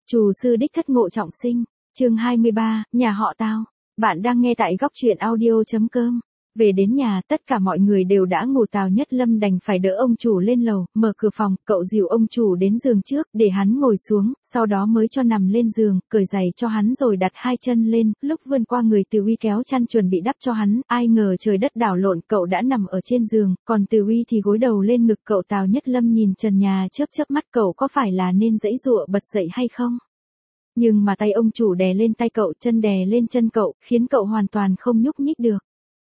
Trù sư đích thất Ngộ Trọng Sinh, chương 23, nhà họ Tào. Bạn đang nghe tại góc truyện audio.com. Về đến nhà, tất cả mọi người đều đã ngủ. Tào Nhất Lâm đành phải đỡ ông chủ lên lầu, mở cửa phòng, cậu dìu ông chủ đến giường trước, để hắn ngồi xuống, sau đó mới cho nằm lên giường, cởi giày cho hắn rồi đặt hai chân lên, lúc vươn qua người Từ Uy kéo chăn chuẩn bị đắp cho hắn, ai ngờ trời đất đảo lộn, cậu đã nằm ở trên giường, còn Từ Uy thì gối đầu lên ngực cậu. Tào Nhất Lâm nhìn trần nhà chớp chớp mắt, cậu có phải là nên giãy giụa bật dậy hay không? Nhưng mà tay ông chủ đè lên tay cậu, chân đè lên chân cậu, khiến cậu hoàn toàn không nhúc nhích được.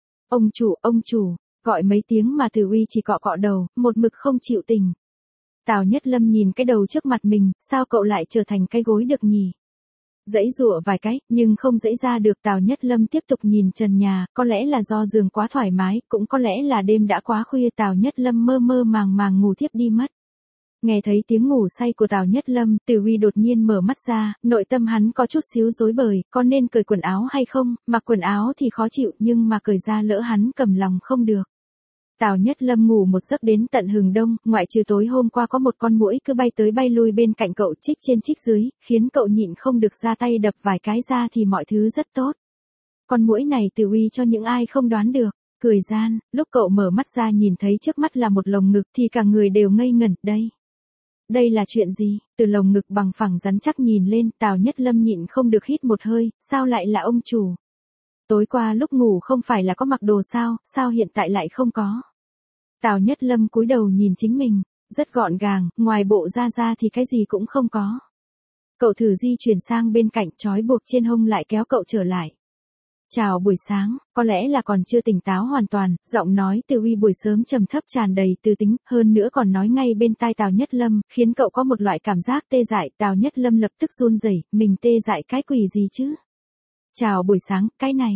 Ông chủ, gọi mấy tiếng mà Từ Uy chỉ cọ cọ đầu, một mực không chịu tỉnh. Tào Nhất Lâm nhìn cái đầu trước mặt mình, sao cậu lại trở thành cái gối được nhỉ? Giãy giụa vài cái, nhưng không giãy ra được. Tào Nhất Lâm tiếp tục nhìn trần nhà, có lẽ là do giường quá thoải mái, cũng có lẽ là đêm đã quá khuya. Tào Nhất Lâm mơ mơ màng màng ngủ thiếp đi mất. Nghe thấy tiếng ngủ say của Tào Nhất Lâm, Từ Uy đột nhiên mở mắt ra, nội tâm hắn có chút xíu rối bời, có nên cởi quần áo hay không, mặc quần áo thì khó chịu, nhưng mà cởi ra lỡ hắn cầm lòng không được. Tào Nhất Lâm ngủ một giấc đến tận hừng đông, ngoại trừ tối hôm qua có một con muỗi cứ bay tới bay lui bên cạnh cậu, chích trên chích dưới, khiến cậu nhịn không được ra tay đập vài cái ra thì mọi thứ rất tốt. Con muỗi này Từ Uy cho những ai không đoán được. Cười gian, lúc cậu mở mắt ra nhìn thấy trước mắt là một lồng ngực thì cả người đều ngây ngẩn. Đây là chuyện gì? Từ lồng ngực bằng phẳng rắn chắc nhìn lên, Tào Nhất Lâm nhịn không được hít một hơi, sao lại là ông chủ? Tối qua lúc ngủ không phải là có mặc đồ sao hiện tại lại không có? Tào Nhất Lâm cúi đầu nhìn chính mình, rất gọn gàng, ngoài bộ ra thì cái gì cũng không có. Cậu thử di chuyển sang bên cạnh, trói buộc trên hông lại kéo cậu trở lại. Chào buổi sáng, có lẽ là còn chưa tỉnh táo hoàn toàn, giọng nói Từ Uy buổi sớm trầm thấp tràn đầy tư tính, hơn nữa còn nói ngay bên tai Tào Nhất Lâm, khiến cậu có một loại cảm giác tê dại. Tào Nhất Lâm lập tức run rẩy, mình tê dại cái quỷ gì chứ? Chào buổi sáng, cái này,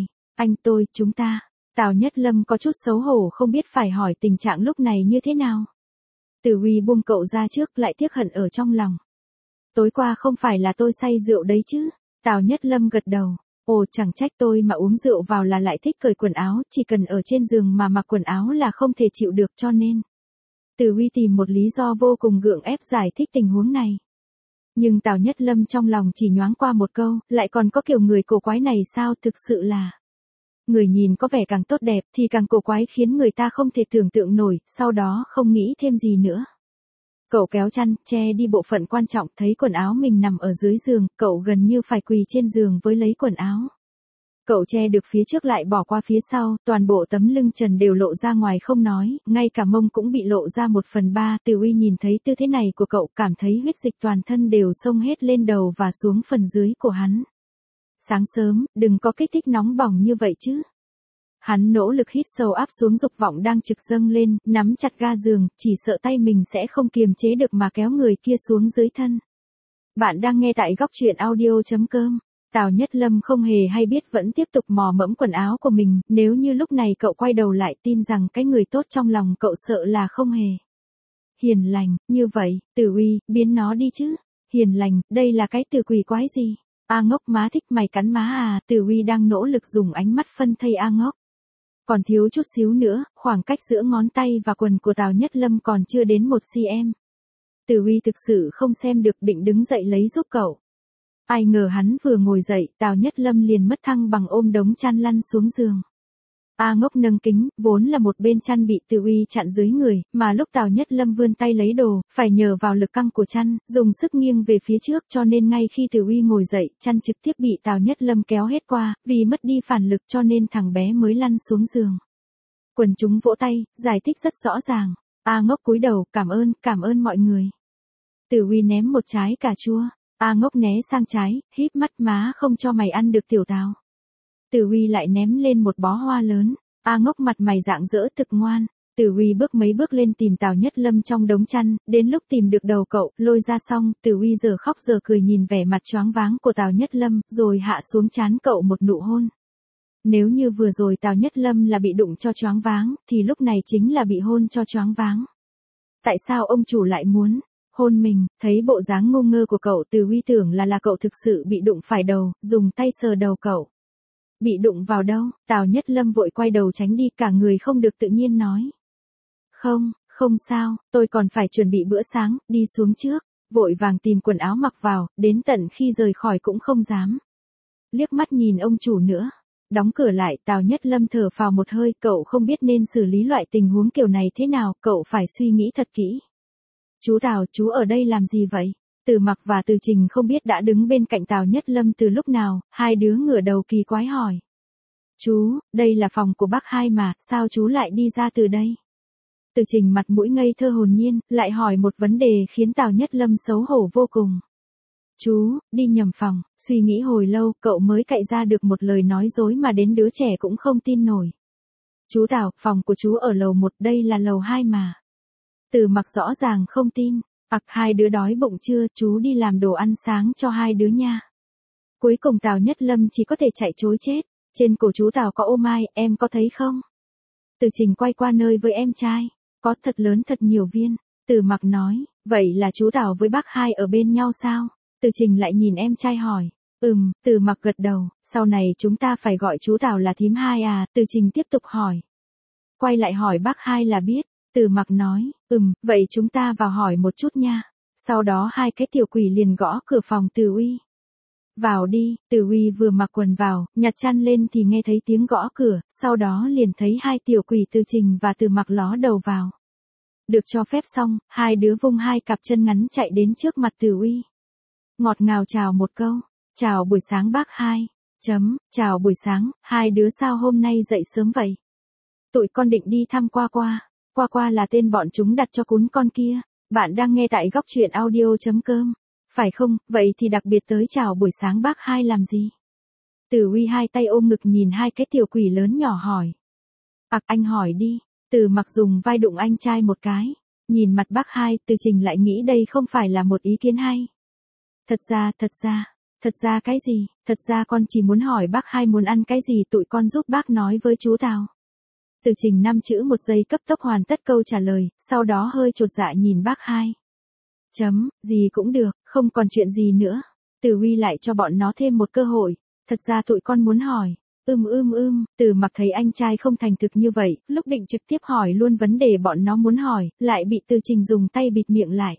chúng ta. Tào Nhất Lâm có chút xấu hổ không biết phải hỏi tình trạng lúc này như thế nào. Từ Uy buông cậu ra trước, lại tiếc hận ở trong lòng. Tối qua không phải là tôi say rượu đấy chứ? Tào Nhất Lâm gật đầu. Ồ, chẳng trách tôi mà uống rượu vào là lại thích cởi quần áo, chỉ cần ở trên giường mà mặc quần áo là không thể chịu được, cho nên. Từ Uy tìm một lý do vô cùng gượng ép giải thích tình huống này. Nhưng Tào Nhất Lâm trong lòng chỉ nhoáng qua một câu, lại còn có kiểu người cổ quái này sao? Thực sự là. Người nhìn có vẻ càng tốt đẹp thì càng cổ quái, khiến người ta không thể tưởng tượng nổi, sau đó không nghĩ thêm gì nữa. Cậu kéo chăn, che đi bộ phận quan trọng, thấy quần áo mình nằm ở dưới giường, cậu gần như phải quỳ trên giường với lấy quần áo. Cậu che được phía trước lại bỏ qua phía sau, toàn bộ tấm lưng trần đều lộ ra ngoài không nói, ngay cả mông cũng bị lộ ra 1/3. Từ Uy nhìn thấy tư thế này của cậu, cảm thấy huyết dịch toàn thân đều xông hết lên đầu và xuống phần dưới của hắn. Sáng sớm, đừng có kích thích nóng bỏng như vậy chứ. Hắn nỗ lực hít sâu áp xuống dục vọng đang trực dâng lên, nắm chặt ga giường, chỉ sợ tay mình sẽ không kiềm chế được mà kéo người kia xuống dưới thân. Bạn đang nghe tại góc truyện audio.com. Tào Nhất Lâm không hề hay biết vẫn tiếp tục mò mẫm quần áo của mình, nếu như lúc này cậu quay đầu lại tin rằng cái người tốt trong lòng cậu sợ là không hề. Hiền lành, như vậy, Từ Uy, biến nó đi chứ. Hiền lành, đây là cái từ quỷ quái gì? A Ngốc má thích mày cắn má à? Từ Uy đang nỗ lực dùng ánh mắt phân thây A Ngốc. Còn thiếu chút xíu nữa, khoảng cách giữa ngón tay và quần của Tào Nhất Lâm còn chưa đến 1 cm. Từ Uy thực sự không xem được, định đứng dậy lấy giúp cậu. Ai ngờ hắn vừa ngồi dậy, Tào Nhất Lâm liền mất thăng bằng ôm đống chăn lăn xuống giường. A Ngốc nâng kính, vốn là một bên chăn bị Từ Uy chặn dưới người, mà lúc Tào Nhất Lâm vươn tay lấy đồ, phải nhờ vào lực căng của chăn, dùng sức nghiêng về phía trước, cho nên ngay khi Từ Uy ngồi dậy, chăn trực tiếp bị Tào Nhất Lâm kéo hết qua, vì mất đi phản lực cho nên thằng bé mới lăn xuống giường. Quần chúng vỗ tay, giải thích rất rõ ràng. A Ngốc cúi đầu, cảm ơn mọi người. Từ Uy ném một trái cà chua. A Ngốc né sang trái, híp mắt, má không cho mày ăn được tiểu Tào. Từ Uy lại ném lên một bó hoa lớn. A Ngốc mặt mày rạng rỡ thực ngoan. Từ Uy bước mấy bước lên tìm Tào Nhất Lâm trong đống chăn, đến lúc tìm được đầu cậu, lôi ra xong, Từ Uy giờ khóc giờ cười nhìn vẻ mặt choáng váng của Tào Nhất Lâm, rồi hạ xuống trán cậu một nụ hôn. Nếu như vừa rồi Tào Nhất Lâm là bị đụng cho choáng váng, thì lúc này chính là bị hôn cho choáng váng. Tại sao ông chủ lại muốn hôn mình? Thấy bộ dáng ngu ngơ của cậu, Từ Uy tưởng là cậu thực sự bị đụng phải đầu, dùng tay sờ đầu cậu. Bị đụng vào đâu? Tào Nhất Lâm vội quay đầu tránh đi, cả người không được tự nhiên nói. Không sao, tôi còn phải chuẩn bị bữa sáng, đi xuống trước. vội vàng tìm quần áo mặc vào, đến tận khi rời khỏi cũng không dám liếc mắt nhìn ông chủ nữa. Đóng cửa lại, Tào Nhất Lâm thở phào một hơi, cậu không biết nên xử lý loại tình huống kiểu này thế nào, cậu phải suy nghĩ thật kỹ. Chú Tào, chú ở đây làm gì vậy? Từ Mặc và Từ Trình không biết đã đứng bên cạnh Tào Nhất Lâm từ lúc nào, hai đứa ngửa đầu kỳ quái hỏi. Chú, đây là phòng của bác hai mà, sao chú lại đi ra từ đây? Từ Trình mặt mũi ngây thơ hồn nhiên, lại hỏi một vấn đề khiến Tào Nhất Lâm xấu hổ vô cùng. Chú, đi nhầm phòng, suy nghĩ hồi lâu, cậu mới cậy ra được một lời nói dối mà đến đứa trẻ cũng không tin nổi. Chú Tào, phòng của chú ở lầu 1, đây là lầu 2 mà. Từ Mặc rõ ràng không tin. Hai đứa đói bụng chưa, chú đi làm đồ ăn sáng cho hai đứa nha. Cuối cùng Tào Nhất Lâm chỉ có thể chạy trối chết. Trên cổ chú Tào có ô mai, em có thấy không? Từ Trình quay qua nơi với em trai. Có, thật lớn thật nhiều viên. Từ Mặc nói, vậy là chú Tào với bác hai ở bên nhau sao? Từ Trình lại nhìn em trai hỏi. Từ Mặc gật đầu, sau này chúng ta phải gọi chú Tào là thím hai à? Từ Trình tiếp tục hỏi. Quay lại hỏi bác hai là biết. Từ Mặc nói, vậy chúng ta vào hỏi một chút nha. Sau đó hai cái tiểu quỷ liền gõ cửa phòng Từ Uy. Vào đi, Từ Uy vừa mặc quần vào, nhặt chăn lên thì nghe thấy tiếng gõ cửa, sau đó liền thấy hai tiểu quỷ Từ Trình và Từ Mặc ló đầu vào. Được cho phép xong, hai đứa vung hai cặp chân ngắn chạy đến trước mặt Từ Uy. Ngọt ngào chào một câu, chào buổi sáng bác hai. Chào buổi sáng, hai đứa sao hôm nay dậy sớm vậy? Tụi con định đi thăm Qua Qua. Qua Qua là tên bọn chúng đặt cho cún con kia. Bạn đang nghe tại góc truyện audio.com. Phải không, vậy thì đặc biệt tới chào buổi sáng bác hai làm gì? Từ Uy hai tay ôm ngực nhìn hai cái tiểu quỷ lớn nhỏ hỏi. Anh hỏi đi. Từ Mặc dùng vai đụng anh trai một cái. Nhìn mặt bác hai, Từ Trình lại nghĩ đây không phải là một ý kiến hay. Thật ra cái gì? Thật ra con chỉ muốn hỏi bác hai muốn ăn cái gì, tụi con giúp bác nói với chú Tào. Từ Trình 5 chữ một giây cấp tốc hoàn tất câu trả lời, sau đó hơi chột dạ nhìn bác hai. Gì cũng được, không còn chuyện gì nữa. Từ Uy lại cho bọn nó thêm một cơ hội. Thật ra tụi con muốn hỏi. Từ Mặc thấy anh trai không thành thực như vậy, lúc định trực tiếp hỏi luôn vấn đề bọn nó muốn hỏi, lại bị Từ Trình dùng tay bịt miệng lại.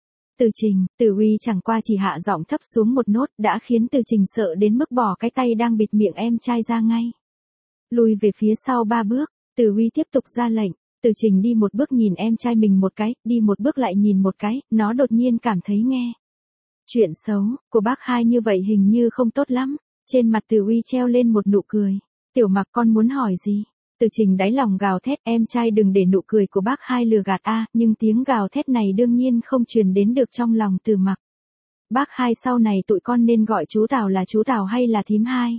Từ Uy chẳng qua chỉ hạ giọng thấp xuống một nốt đã khiến Từ Trình sợ đến mức bỏ cái tay đang bịt miệng em trai ra ngay. Lùi về phía sau 3 bước, Từ Uy tiếp tục ra lệnh. Từ Trình đi một bước nhìn em trai mình một cái, đi một bước lại nhìn một cái, nó đột nhiên cảm thấy nghe chuyện xấu của bác hai như vậy hình như không tốt lắm. Trên mặt Từ Uy treo lên một nụ cười. Tiểu Mặc con muốn hỏi gì? Từ Trình đáy lòng gào thét, em trai đừng để nụ cười của bác hai lừa gạt a, nhưng tiếng gào thét này đương nhiên không truyền đến được trong lòng Từ Mặc. Bác hai sau này tụi con nên gọi chú Tào là chú Tào hay là thím hai?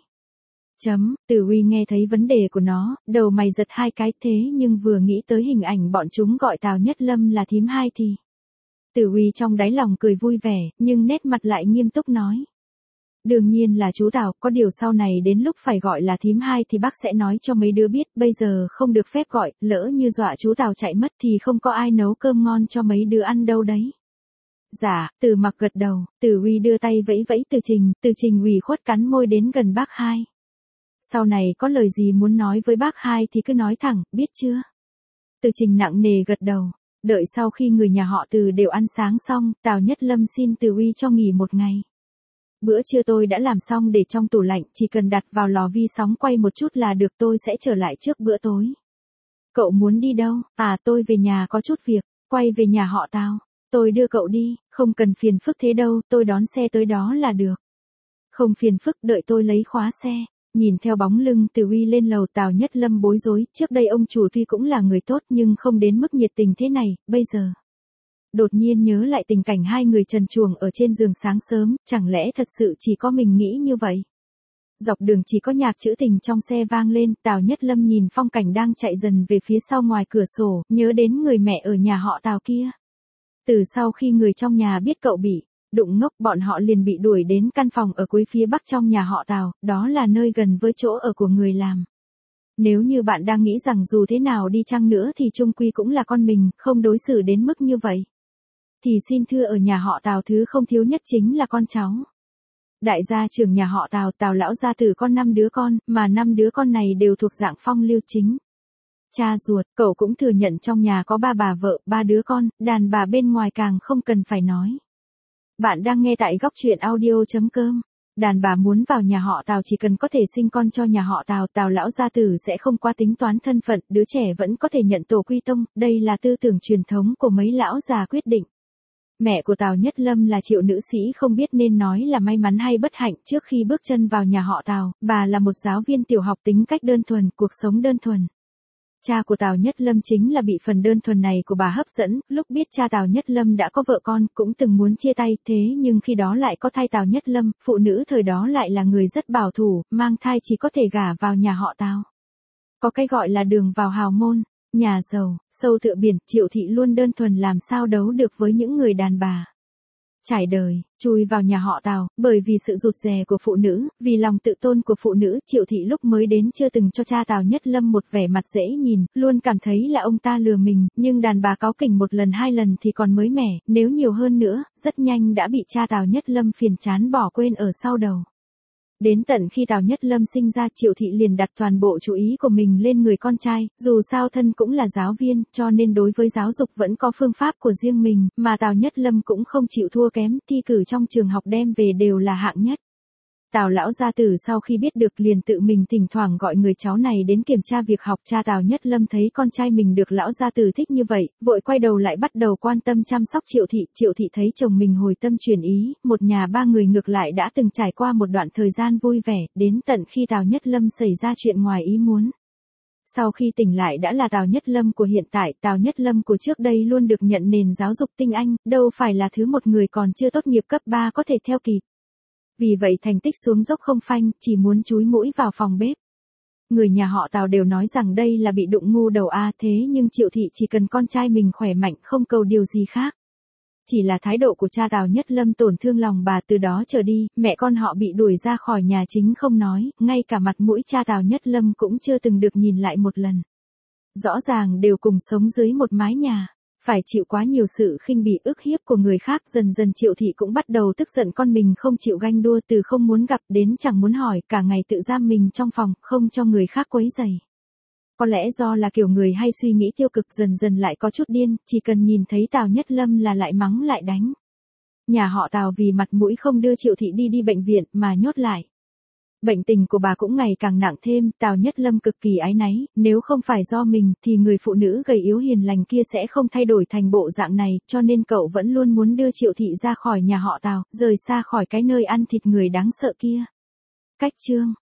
Từ Uy nghe thấy vấn đề của nó, đầu mày giật hai cái, thế nhưng vừa nghĩ tới hình ảnh bọn chúng gọi Tào Nhất Lâm là thím hai thì. Từ Uy trong đáy lòng cười vui vẻ, nhưng nét mặt lại nghiêm túc nói. Đương nhiên là chú Tào, có điều sau này đến lúc phải gọi là thím hai thì bác sẽ nói cho mấy đứa biết, bây giờ không được phép gọi, lỡ như dọa chú Tào chạy mất thì không có ai nấu cơm ngon cho mấy đứa ăn đâu đấy. Dạ, Từ Mặc gật đầu, Từ Uy đưa tay vẫy vẫy Từ Trình ủy khuất cắn môi đến gần bác hai. Sau này có lời gì muốn nói với bác hai thì cứ nói thẳng, biết chưa? Từ Trình nặng nề gật đầu. Đợi sau khi người nhà họ Từ đều ăn sáng xong, Tào Nhất Lâm xin Từ Uy cho nghỉ một ngày. Bữa trưa tôi đã làm xong để trong tủ lạnh, chỉ cần đặt vào lò vi sóng quay một chút là được, tôi sẽ trở lại trước bữa tối. Cậu muốn đi đâu? Tôi về nhà có chút việc, quay về nhà họ Tào. Tôi đưa cậu đi, không cần phiền phức thế đâu, tôi đón xe tới đó là được. Không phiền phức, đợi tôi lấy khóa xe. Nhìn theo bóng lưng Từ Uy lên lầu, Tào Nhất Lâm bối rối, trước đây ông chủ tuy cũng là người tốt nhưng không đến mức nhiệt tình thế này, bây giờ. Đột nhiên nhớ lại tình cảnh hai người trần truồng ở trên giường sáng sớm, chẳng lẽ thật sự chỉ có mình nghĩ như vậy? Dọc đường chỉ có nhạc trữ tình trong xe vang lên, Tào Nhất Lâm nhìn phong cảnh đang chạy dần về phía sau ngoài cửa sổ, nhớ đến người mẹ ở nhà họ Tào kia. Từ sau khi người trong nhà biết cậu bị đụng ngốc, bọn họ liền bị đuổi đến căn phòng ở cuối phía bắc trong nhà họ Tào, đó là nơi gần với chỗ ở của người làm. Nếu như bạn đang nghĩ rằng dù thế nào đi chăng nữa thì chung quy cũng là con mình, không đối xử đến mức như vậy, thì xin thưa ở nhà họ Tào thứ không thiếu nhất chính là con cháu. Đại gia trưởng nhà họ Tào, Tào lão gia tử con 5 đứa con, mà 5 đứa con này đều thuộc dạng phong lưu chính. Cha ruột, cậu cũng thừa nhận trong nhà có 3 bà vợ, 3 đứa con, đàn bà bên ngoài càng không cần phải nói. Bạn đang nghe tại góc truyện audio.com. Đàn bà muốn vào nhà họ Tào chỉ cần có thể sinh con cho nhà họ Tào, Tào lão gia tử sẽ không qua tính toán thân phận, đứa trẻ vẫn có thể nhận tổ quy tông, đây là tư tưởng truyền thống của mấy lão già quyết định. Mẹ của Tào Nhất Lâm là Triệu nữ sĩ, không biết nên nói là may mắn hay bất hạnh. Trước khi bước chân vào nhà họ Tào, bà là một giáo viên tiểu học, tính cách đơn thuần, cuộc sống đơn thuần. Cha của Tào Nhất Lâm chính là bị phần đơn thuần này của bà hấp dẫn, lúc biết cha Tào Nhất Lâm đã có vợ con, cũng từng muốn chia tay, thế nhưng khi đó lại có thai Tào Nhất Lâm, phụ nữ thời đó lại là người rất bảo thủ, mang thai chỉ có thể gả vào nhà họ Tào. Có cái gọi là đường vào hào môn, nhà giàu, sâu tựa biển, Triệu thị luôn đơn thuần làm sao đấu được với những người đàn bà. Trải đời, chui vào nhà họ Tào, bởi vì sự rụt rè của phụ nữ, vì lòng tự tôn của phụ nữ, Triệu thị lúc mới đến chưa từng cho cha Tào Nhất Lâm một vẻ mặt dễ nhìn, luôn cảm thấy là ông ta lừa mình, nhưng đàn bà cáu kỉnh một lần hai lần thì còn mới mẻ, nếu nhiều hơn nữa, rất nhanh đã bị cha Tào Nhất Lâm phiền chán bỏ quên ở sau đầu. Đến tận khi Tào Nhất Lâm sinh ra, Triệu thị liền đặt toàn bộ chú ý của mình lên người con trai, dù sao thân cũng là giáo viên, cho nên đối với giáo dục vẫn có phương pháp của riêng mình, mà Tào Nhất Lâm cũng không chịu thua kém, thi cử trong trường học đem về đều là hạng nhất. Tào lão gia tử sau khi biết được liền tự mình thỉnh thoảng gọi người cháu này đến kiểm tra việc học. Cha Tào Nhất Lâm thấy con trai mình được lão gia tử thích như vậy, vội quay đầu lại bắt đầu quan tâm chăm sóc Triệu thị. Triệu thị thấy chồng mình hồi tâm chuyển ý, một nhà ba người ngược lại đã từng trải qua một đoạn thời gian vui vẻ, đến tận khi Tào Nhất Lâm xảy ra chuyện ngoài ý muốn. Sau khi tỉnh lại đã là Tào Nhất Lâm của hiện tại, Tào Nhất Lâm của trước đây luôn được nhận nền giáo dục tinh anh, đâu phải là thứ một người còn chưa tốt nghiệp cấp 3 có thể theo kịp. Vì vậy thành tích xuống dốc không phanh, chỉ muốn chúi mũi vào phòng bếp. Người nhà họ Tào đều nói rằng đây là bị đụng ngu đầu a, thế nhưng Triệu thị chỉ cần con trai mình khỏe mạnh, không cầu điều gì khác. Chỉ là thái độ của cha Tào Nhất Lâm tổn thương lòng bà, từ đó trở đi, mẹ con họ bị đuổi ra khỏi nhà chính không nói, ngay cả mặt mũi cha Tào Nhất Lâm cũng chưa từng được nhìn lại một lần. Rõ ràng đều cùng sống dưới một mái nhà, phải chịu quá nhiều sự khinh bỉ ức hiếp của người khác, dần dần Triệu thị cũng bắt đầu tức giận con mình không chịu ganh đua, từ không muốn gặp đến chẳng muốn hỏi, cả ngày tự giam mình trong phòng, không cho người khác quấy rầy. Có lẽ do là kiểu người hay suy nghĩ tiêu cực, dần dần lại có chút điên, chỉ cần nhìn thấy Tào Nhất Lâm là lại mắng lại đánh. Nhà họ Tào vì mặt mũi không đưa Triệu thị đi bệnh viện mà nhốt lại. Bệnh tình của bà cũng ngày càng nặng thêm, Tào Nhất Lâm cực kỳ áy náy, nếu không phải do mình thì người phụ nữ gầy yếu hiền lành kia sẽ không thay đổi thành bộ dạng này, cho nên cậu vẫn luôn muốn đưa Triệu thị ra khỏi nhà họ Tào, rời xa khỏi cái nơi ăn thịt người đáng sợ kia. Cách chương